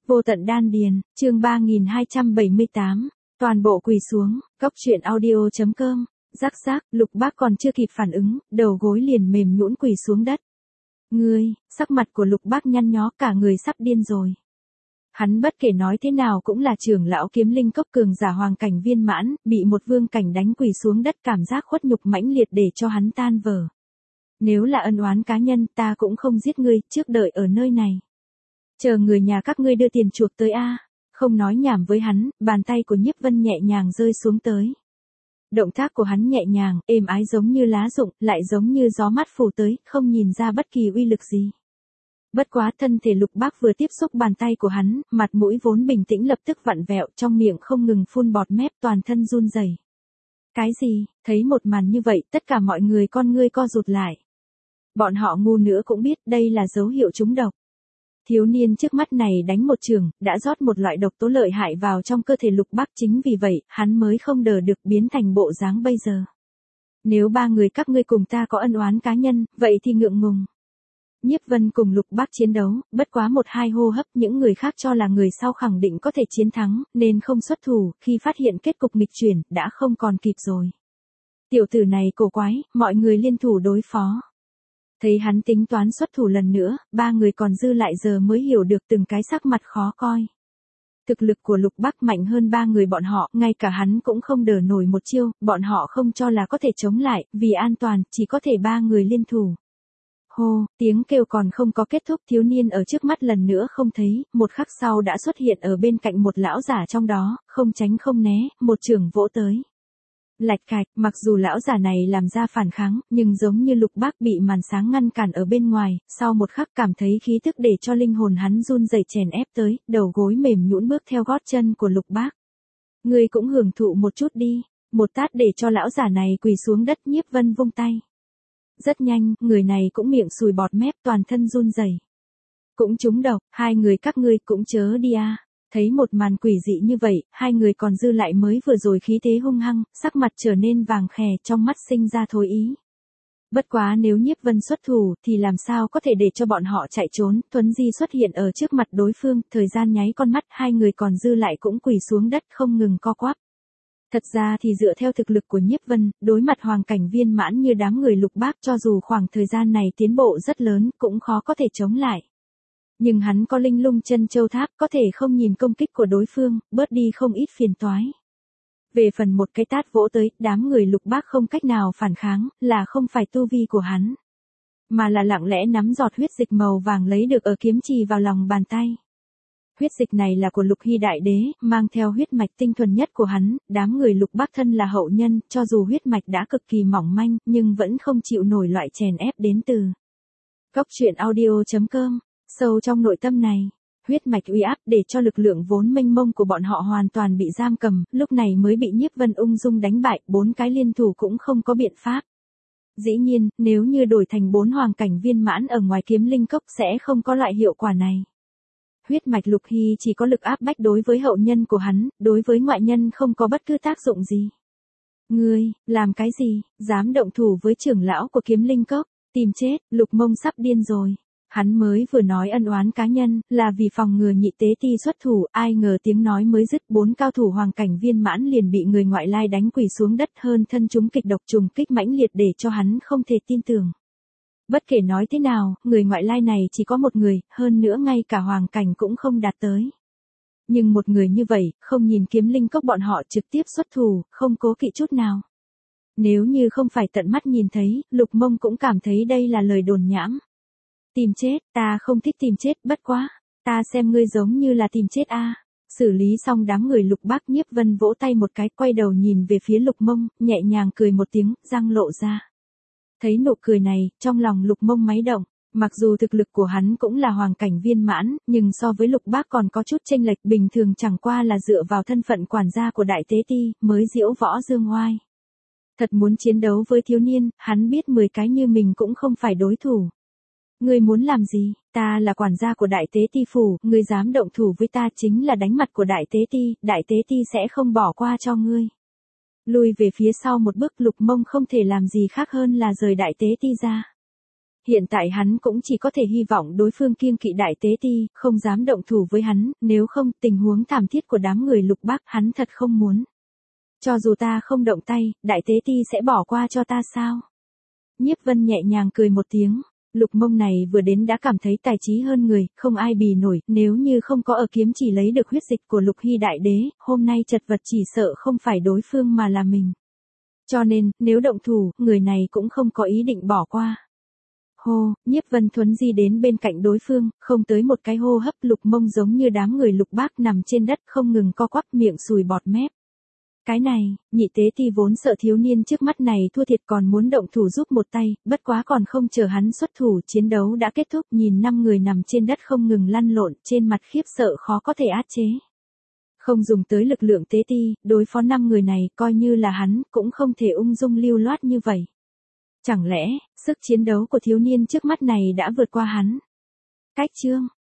Vô tận đan điền, chương 3278, toàn bộ quỳ xuống, góc truyện audio.com, rắc rắc, Lục Bác còn chưa kịp phản ứng, đầu gối liền mềm nhũn quỳ xuống đất. Ngươi, sắc mặt của Lục Bác nhăn nhó, cả người sắp điên rồi. Hắn bất kể nói thế nào cũng là trưởng lão Kiếm Linh cốc cường giả hoàng cảnh viên mãn, bị một vương cảnh đánh quỳ xuống đất, cảm giác khuất nhục mãnh liệt để cho hắn tan vỡ. Nếu là ân oán cá nhân, ta cũng không giết ngươi, trước đợi ở nơi này. Chờ người nhà các ngươi đưa tiền chuộc tới a. Không nói nhảm với hắn, bàn tay của Nhiếp Vân nhẹ nhàng rơi xuống tới. Động tác của hắn nhẹ nhàng, êm ái giống như lá rụng, lại giống như gió mát phủ tới, không nhìn ra bất kỳ uy lực gì. Bất quá thân thể Lục Bác vừa tiếp xúc bàn tay của hắn, mặt mũi vốn bình tĩnh lập tức vặn vẹo, trong miệng không ngừng phun bọt mép, toàn thân run rẩy. Cái gì? Thấy một màn như vậy, tất cả mọi người con ngươi co rụt lại. Bọn họ ngu nữa cũng biết đây là dấu hiệu trúng độc. Thiếu niên trước mắt này đánh một chưởng, đã rót một loại độc tố lợi hại vào trong cơ thể Lục Bác, chính vì vậy, hắn mới không đỡ được biến thành bộ dáng bây giờ. Nếu ba người các ngươi cùng ta có ân oán cá nhân, vậy thì ngượng ngùng. Nhiếp Vân cùng Lục Bác chiến đấu, bất quá 1-2 hô hấp, những người khác cho là người sau khẳng định có thể chiến thắng, nên không xuất thủ, khi phát hiện kết cục nghịch chuyển, đã không còn kịp rồi. Tiểu tử này cổ quái, mọi người liên thủ đối phó. Thấy hắn tính toán xuất thủ lần nữa, ba người còn dư lại giờ mới hiểu được từng cái sắc mặt khó coi. Thực lực của Lục Bác mạnh hơn ba người bọn họ, ngay cả hắn cũng không đỡ nổi một chiêu, bọn họ không cho là có thể chống lại, vì an toàn, chỉ có thể ba người liên thủ. Hô, tiếng kêu còn không có kết thúc, thiếu niên ở trước mắt lần nữa không thấy, một khắc sau đã xuất hiện ở bên cạnh một lão giả trong đó, không tránh không né, một chưởng vỗ tới. Lạch cạch, mặc dù lão giả này làm ra phản kháng, nhưng giống như Lục Bác bị màn sáng ngăn cản ở bên ngoài, sau một khắc cảm thấy khí tức để cho linh hồn hắn run rẩy chèn ép tới, đầu gối mềm nhũn bước theo gót chân của Lục Bác. Ngươi cũng hưởng thụ một chút đi, một tát để cho lão giả này quỳ xuống đất. Nhiếp Vân vung tay. Rất nhanh, người này cũng miệng sùi bọt mép, toàn thân run rẩy. Cũng trúng độc, hai người các ngươi cũng chớ đi a. Thấy một màn quỷ dị như vậy, hai người còn dư lại mới vừa rồi khí thế hung hăng, sắc mặt trở nên vàng khè, trong mắt sinh ra thối ý. Bất quá nếu Nhiếp Vân xuất thủ, thì làm sao có thể để cho bọn họ chạy trốn, Tuấn Di xuất hiện ở trước mặt đối phương, thời gian nháy con mắt, hai người còn dư lại cũng quỳ xuống đất không ngừng co quắp. Thật ra thì dựa theo thực lực của Nhiếp Vân, đối mặt hoàng cảnh viên mãn như đám người Lục Bác, cho dù khoảng thời gian này tiến bộ rất lớn, cũng khó có thể chống lại. Nhưng hắn có linh lung chân châu tháp, có thể không nhìn công kích của đối phương, bớt đi không ít phiền toái. Về phần một cái tát vỗ tới, đám người Lục Bác không cách nào phản kháng, là không phải tu vi của hắn, mà là lặng lẽ nắm giọt huyết dịch màu vàng lấy được ở kiếm trì vào lòng bàn tay. Huyết dịch này là của Lục Hy Đại Đế, mang theo huyết mạch tinh thuần nhất của hắn, đám người Lục Bác thân là hậu nhân, cho dù huyết mạch đã cực kỳ mỏng manh, nhưng vẫn không chịu nổi loại chèn ép đến từ góc truyện audio.com. Sâu trong nội tâm này, huyết mạch uy áp để cho lực lượng vốn mênh mông của bọn họ hoàn toàn bị giam cầm, lúc này mới bị Nhiếp Vân ung dung đánh bại, 4 cái liên thủ cũng không có biện pháp. Dĩ nhiên, nếu như đổi thành 4 hoàng cảnh viên mãn ở ngoài Kiếm Linh cốc sẽ không có loại hiệu quả này. Huyết mạch Lục Hy chỉ có lực áp bách đối với hậu nhân của hắn, đối với ngoại nhân không có bất cứ tác dụng gì. Ngươi, làm cái gì, dám động thủ với trưởng lão của Kiếm Linh cốc, tìm chết, Lục Mông sắp điên rồi. Hắn mới vừa nói ân oán cá nhân, là vì phòng ngừa nhị tế ti xuất thủ, ai ngờ tiếng nói mới dứt, 4 cao thủ hoàng cảnh viên mãn liền bị người ngoại lai đánh quỳ xuống đất, hơn thân chúng kịch độc trùng kích mãnh liệt để cho hắn không thể tin tưởng. Bất kể nói thế nào, người ngoại lai này chỉ có một người, hơn nữa ngay cả hoàng cảnh cũng không đạt tới. Nhưng một người như vậy, không nhìn Kiếm Linh cốc bọn họ trực tiếp xuất thủ, không cố kỵ chút nào. Nếu như không phải tận mắt nhìn thấy, Lục Mông cũng cảm thấy đây là lời đồn nhảm. Tìm chết, ta không thích tìm chết, bất quá, ta xem ngươi giống như là tìm chết a. Xử lý xong đám người Lục Bác, Nhiếp Vân vỗ tay một cái, quay đầu nhìn về phía Lục Mông, nhẹ nhàng cười một tiếng, răng lộ ra. Thấy nụ cười này, trong lòng Lục Mông máy động, mặc dù thực lực của hắn cũng là hoàng cảnh viên mãn, nhưng so với Lục Bác còn có chút chênh lệch, bình thường chẳng qua là dựa vào thân phận quản gia của Đại Tế Ti, mới diễu võ dương oai. Thật muốn chiến đấu với thiếu niên, hắn biết 10 cái như mình cũng không phải đối thủ. Ngươi muốn làm gì, ta là quản gia của Đại Tế Ti phủ, ngươi dám động thủ với ta chính là đánh mặt của Đại Tế Ti sẽ không bỏ qua cho ngươi. Lùi về phía sau một bước, Lục Mông không thể làm gì khác hơn là rời Đại Tế Ti ra. Hiện tại hắn cũng chỉ có thể hy vọng đối phương kiêng kỵ đại tế ti, không dám động thủ với hắn, nếu không tình huống thảm thiết của đám người Lục Bác hắn thật không muốn. Cho dù ta không động tay, đại tế ti sẽ bỏ qua cho ta sao? Nhiếp Vân nhẹ nhàng cười một tiếng, Lục Mông này vừa đến đã cảm thấy tài trí hơn người, không ai bì nổi, nếu như không có ở kiếm chỉ lấy được huyết dịch của Lục Hy đại đế, hôm nay chật vật chỉ sợ không phải đối phương mà là mình. Cho nên, nếu động thủ, người này cũng không có ý định bỏ qua. Hô, Nhiếp Vân thuấn di đến bên cạnh đối phương, không tới một cái hô hấp Lục Mông giống như đám người Lục Bác nằm trên đất không ngừng co quắp miệng sùi bọt mép. Cái này, nhị tế ti vốn sợ thiếu niên trước mắt này thua thiệt còn muốn động thủ giúp một tay, bất quá còn không chờ hắn xuất thủ, chiến đấu đã kết thúc, nhìn 5 người nằm trên đất không ngừng lăn lộn, trên mặt khiếp sợ khó có thể át chế. Không dùng tới lực lượng tế ti, đối phó 5 người này, coi như là hắn, cũng không thể ung dung lưu loát như vậy. Chẳng lẽ, sức chiến đấu của thiếu niên trước mắt này đã vượt qua hắn? Cách chương